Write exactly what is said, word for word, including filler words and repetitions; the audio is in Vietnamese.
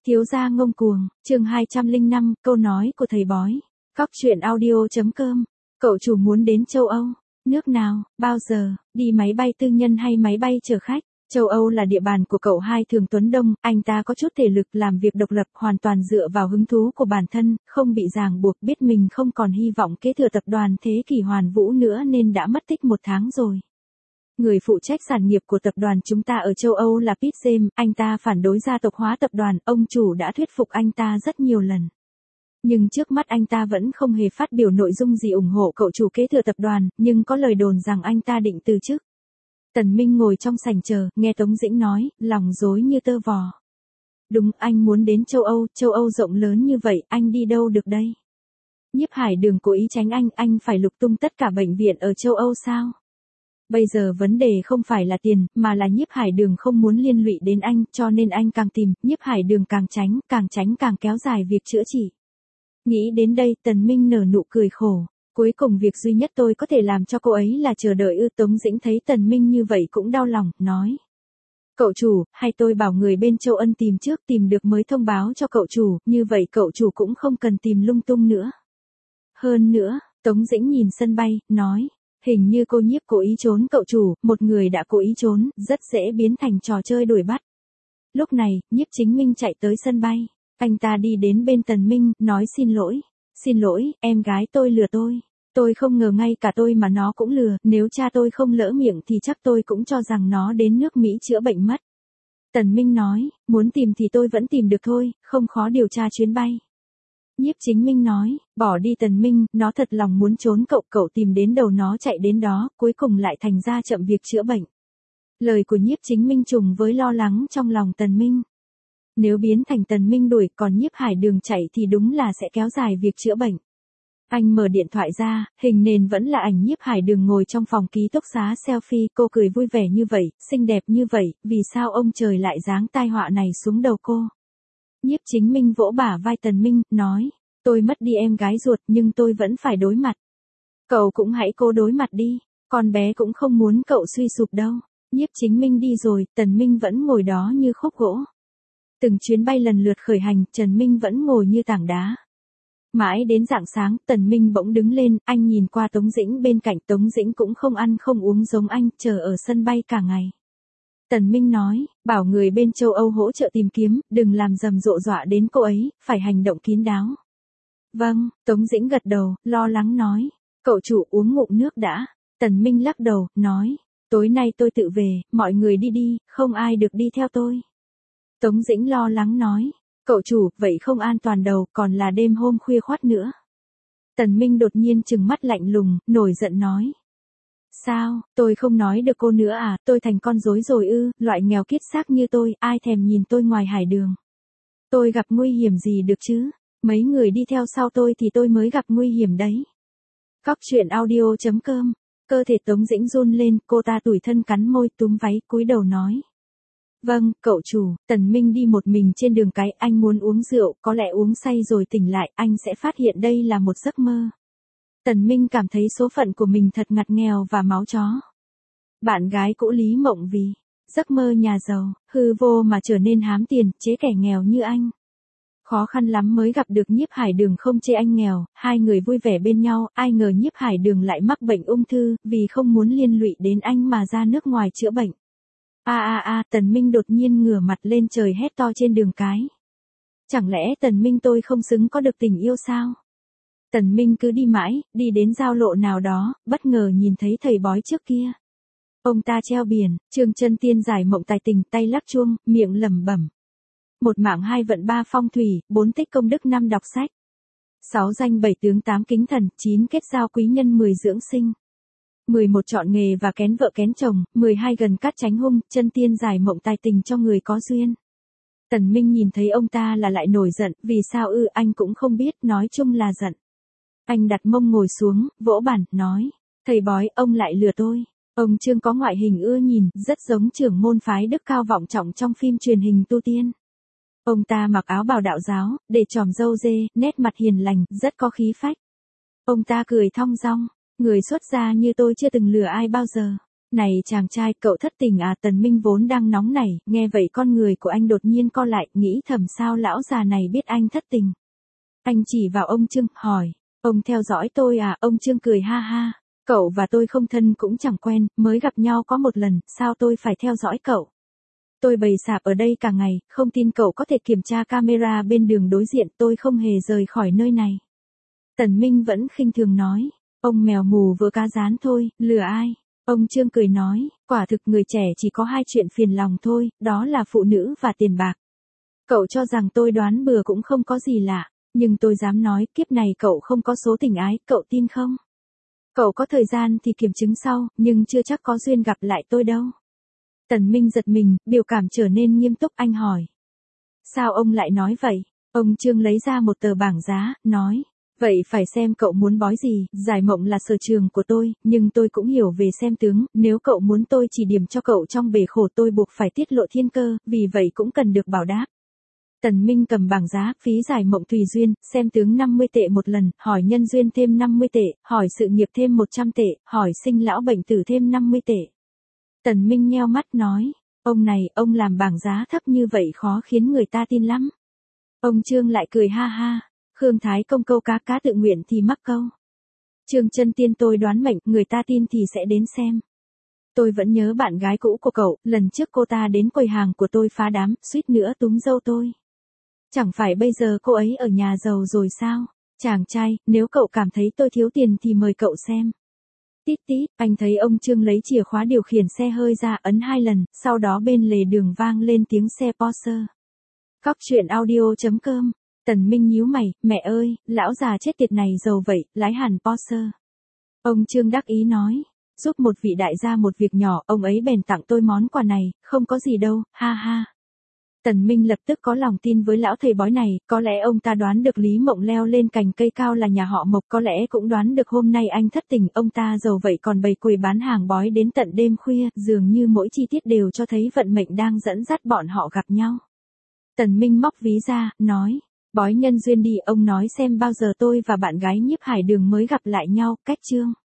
Thiếu gia ngông cuồng, chương hai trăm lẻ năm, câu nói của thầy bói. Cóc truyện audio.com. Cậu chủ muốn đến châu Âu. Nước nào, bao giờ, đi máy bay tư nhân hay máy bay chở khách? Châu Âu là địa bàn của cậu hai Thường Tuấn Đông, anh ta có chút thể lực làm việc độc lập hoàn toàn dựa vào hứng thú của bản thân, không bị ràng buộc, biết mình không còn hy vọng kế thừa tập đoàn Thế Kỷ Hoàn Vũ nữa nên đã mất tích một tháng rồi. Người phụ trách sản nghiệp của tập đoàn chúng ta ở châu Âu là Pete James, anh ta phản đối gia tộc hóa tập đoàn, ông chủ đã thuyết phục anh ta rất nhiều lần. Nhưng trước mắt anh ta vẫn không hề phát biểu nội dung gì ủng hộ cậu chủ kế thừa tập đoàn, nhưng có lời đồn rằng anh ta định từ chức. Tần Minh ngồi trong sảnh chờ, nghe Tống Dĩnh nói, lòng rối như tơ vò. Đúng, anh muốn đến châu Âu, châu Âu rộng lớn như vậy, anh đi đâu được đây? Nhiếp Hải Đường cố ý tránh anh, anh phải lục tung tất cả bệnh viện ở châu Âu sao? Bây giờ vấn đề không phải là tiền, mà là Nhiếp Hải Đường không muốn liên lụy đến anh, cho nên anh càng tìm, Nhiếp Hải Đường càng tránh, càng tránh càng kéo dài việc chữa trị. Nghĩ đến đây, Tần Minh nở nụ cười khổ. Cuối cùng việc duy nhất tôi có thể làm cho cô ấy là chờ đợi ư. Tống Dĩnh thấy Tần Minh như vậy cũng đau lòng, nói. Cậu chủ, hay tôi bảo người bên châu Ân tìm trước, tìm được mới thông báo cho cậu chủ, như vậy cậu chủ cũng không cần tìm lung tung nữa. Hơn nữa, Tống Dĩnh nhìn sân bay, nói. Hình như cô Nhiếp cố ý trốn cậu chủ, một người đã cố ý trốn, rất dễ biến thành trò chơi đuổi bắt. Lúc này, Nhiếp Chính Minh chạy tới sân bay. Anh ta đi đến bên Tần Minh, nói xin lỗi. Xin lỗi, em gái tôi lừa tôi. Tôi không ngờ ngay cả tôi mà nó cũng lừa, nếu cha tôi không lỡ miệng thì chắc tôi cũng cho rằng nó đến nước Mỹ chữa bệnh mất. Tần Minh nói, muốn tìm thì tôi vẫn tìm được thôi, không khó điều tra chuyến bay. Nhiếp Chính Minh nói, bỏ đi Tần Minh, nó thật lòng muốn trốn cậu, cậu tìm đến đầu nó chạy đến đó, cuối cùng lại thành ra chậm việc chữa bệnh. Lời của Nhiếp Chính Minh trùng với lo lắng trong lòng Tần Minh. Nếu biến thành Tần Minh đuổi, còn Nhiếp Hải Đường chạy thì đúng là sẽ kéo dài việc chữa bệnh. Anh mở điện thoại ra, hình nền vẫn là ảnh Nhiếp Hải Đường ngồi trong phòng ký túc xá selfie, cô cười vui vẻ như vậy, xinh đẹp như vậy, vì sao ông trời lại giáng tai họa này xuống đầu cô? Nhiếp Chính Minh vỗ bả vai Tần Minh, nói, tôi mất đi em gái ruột nhưng tôi vẫn phải đối mặt. Cậu cũng hãy cố đối mặt đi, con bé cũng không muốn cậu suy sụp đâu. Nhiếp Chính Minh đi rồi, Tần Minh vẫn ngồi đó như khúc gỗ. Từng chuyến bay lần lượt khởi hành, Trần Minh vẫn ngồi như tảng đá. Mãi đến rạng sáng, Tần Minh bỗng đứng lên, anh nhìn qua Tống Dĩnh bên cạnh, Tống Dĩnh cũng không ăn không uống giống anh, chờ ở sân bay cả ngày. Tần Minh nói, bảo người bên châu Âu hỗ trợ tìm kiếm, đừng làm rầm rộ dọa đến cô ấy, phải hành động kín đáo. Vâng, Tống Dĩnh gật đầu, lo lắng nói, cậu chủ uống ngụm nước đã. Tần Minh lắc đầu, nói, tối nay tôi tự về, mọi người đi đi, không ai được đi theo tôi. Tống Dĩnh lo lắng nói, cậu chủ, vậy không an toàn đâu, còn là đêm hôm khuya khoắt nữa. Tần Minh đột nhiên trừng mắt lạnh lùng, nổi giận nói. Sao, tôi không nói được cô nữa à, tôi thành con rối rồi ư, loại nghèo kiết xác như tôi, ai thèm nhìn tôi ngoài hải đường. Tôi gặp nguy hiểm gì được chứ, mấy người đi theo sau tôi thì tôi mới gặp nguy hiểm đấy. Cóc truyện audio.com, cơ thể Tống Dĩnh run lên, cô ta tủi thân cắn môi túm váy, cúi đầu nói. Vâng, cậu chủ. Tần Minh đi một mình trên đường cái, anh muốn uống rượu, có lẽ uống say rồi tỉnh lại, anh sẽ phát hiện đây là một giấc mơ. Tần Minh cảm thấy số phận của mình thật ngặt nghèo và máu chó. Bạn gái cũ Lý Mộng vì giấc mơ nhà giàu, hư vô mà trở nên hám tiền, chế kẻ nghèo như anh. Khó khăn lắm mới gặp được Nhiếp Hải Đường không chê anh nghèo, hai người vui vẻ bên nhau, ai ngờ Nhiếp Hải Đường lại mắc bệnh ung thư, vì không muốn liên lụy đến anh mà ra nước ngoài chữa bệnh. A a a, Tần Minh đột nhiên ngửa mặt lên trời hét to trên đường cái. Chẳng lẽ Tần Minh tôi không xứng có được tình yêu sao? Tần Minh cứ đi mãi, đi đến giao lộ nào đó, bất ngờ nhìn thấy thầy bói trước kia. Ông ta treo biển, Trương Chân Tiên giải mộng tài tình, tay lắc chuông, miệng lẩm bẩm. Một mạng hai vận ba phong thủy, bốn tích công đức năm đọc sách. Sáu danh bảy tướng tám kính thần, chín kết giao quý nhân mười dưỡng sinh. mười một chọn nghề và kén vợ kén chồng, mười hai gần cát tránh hung, Chân Tiên giải mộng tài tình cho người có duyên. Tần Minh nhìn thấy ông ta là lại nổi giận, vì sao ư, anh cũng không biết, nói chung là giận. Anh đặt mông ngồi xuống, vỗ bàn, nói, thầy bói, ông lại lừa tôi. Ông Trương có ngoại hình ưa nhìn, rất giống trưởng môn phái đức cao vọng trọng trong phim truyền hình Tu Tiên. Ông ta mặc áo bào đạo giáo, để tròm râu dê, nét mặt hiền lành, rất có khí phách. Ông ta cười thong dong. Người xuất gia như tôi chưa từng lừa ai bao giờ. Này chàng trai, cậu thất tình à? Tần Minh vốn đang nóng nảy, nghe vậy con người của anh đột nhiên co lại, nghĩ thầm sao lão già này biết anh thất tình. Anh chỉ vào ông Trương, hỏi, ông theo dõi tôi à? Ông Trương cười ha ha, cậu và tôi không thân cũng chẳng quen, mới gặp nhau có một lần, sao tôi phải theo dõi cậu? Tôi bày sạp ở đây cả ngày, không tin cậu có thể kiểm tra camera bên đường đối diện, tôi không hề rời khỏi nơi này. Tần Minh vẫn khinh thường nói, ông mèo mù vớ cá rán thôi, lừa ai? Ông Trương cười nói, quả thực người trẻ chỉ có hai chuyện phiền lòng thôi, đó là phụ nữ và tiền bạc. Cậu cho rằng tôi đoán bừa cũng không có gì lạ, nhưng tôi dám nói kiếp này cậu không có số tình ái, cậu tin không? Cậu có thời gian thì kiểm chứng sau, nhưng chưa chắc có duyên gặp lại tôi đâu. Tần Minh giật mình, biểu cảm trở nên nghiêm túc, anh hỏi. Sao ông lại nói vậy? Ông Trương lấy ra một tờ bảng giá, nói. Vậy phải xem cậu muốn bói gì, giải mộng là sở trường của tôi, nhưng tôi cũng hiểu về xem tướng, nếu cậu muốn tôi chỉ điểm cho cậu trong bể khổ tôi buộc phải tiết lộ thiên cơ, vì vậy cũng cần được bảo đáp. Tần Minh cầm bảng giá, phí giải mộng tùy duyên, xem tướng năm mươi tệ một lần, hỏi nhân duyên thêm năm mươi tệ, hỏi sự nghiệp thêm một trăm tệ, hỏi sinh lão bệnh tử thêm năm mươi tệ. Tần Minh nheo mắt nói, ông này, ông làm bảng giá thấp như vậy khó khiến người ta tin lắm. Ông Trương lại cười ha ha, Khương Thái Công câu cá cá tự nguyện thì mắc câu. Trương Chân Tiên tôi đoán mệnh, người ta tin thì sẽ đến xem. Tôi vẫn nhớ bạn gái cũ của cậu, lần trước cô ta đến quầy hàng của tôi phá đám, suýt nữa túm dâu tôi. Chẳng phải bây giờ cô ấy ở nhà giàu rồi sao? Chàng trai, nếu cậu cảm thấy tôi thiếu tiền thì mời cậu xem. Tít tít, anh thấy ông Trương lấy chìa khóa điều khiển xe hơi ra, ấn hai lần, sau đó bên lề đường vang lên tiếng xe Porsche. Cóc truyện audio chấm com. Tần Minh nhíu mày, mẹ ơi, lão già chết tiệt này giàu vậy, lái hẳn Porsche. Ông Trương đắc ý nói, giúp một vị đại gia một việc nhỏ, ông ấy bèn tặng tôi món quà này, không có gì đâu, ha ha. Tần Minh lập tức có lòng tin với lão thầy bói này, có lẽ ông ta đoán được Lý Mộng leo lên cành cây cao là nhà họ Mộc, có lẽ cũng đoán được hôm nay anh thất tình, ông ta giàu vậy còn bày quầy bán hàng bói đến tận đêm khuya, dường như mỗi chi tiết đều cho thấy vận mệnh đang dẫn dắt bọn họ gặp nhau. Tần Minh móc ví ra, nói, bói nhân duyên đi, ông nói xem bao giờ tôi và bạn gái Nhiếp Hải Đường mới gặp lại nhau, cách chương.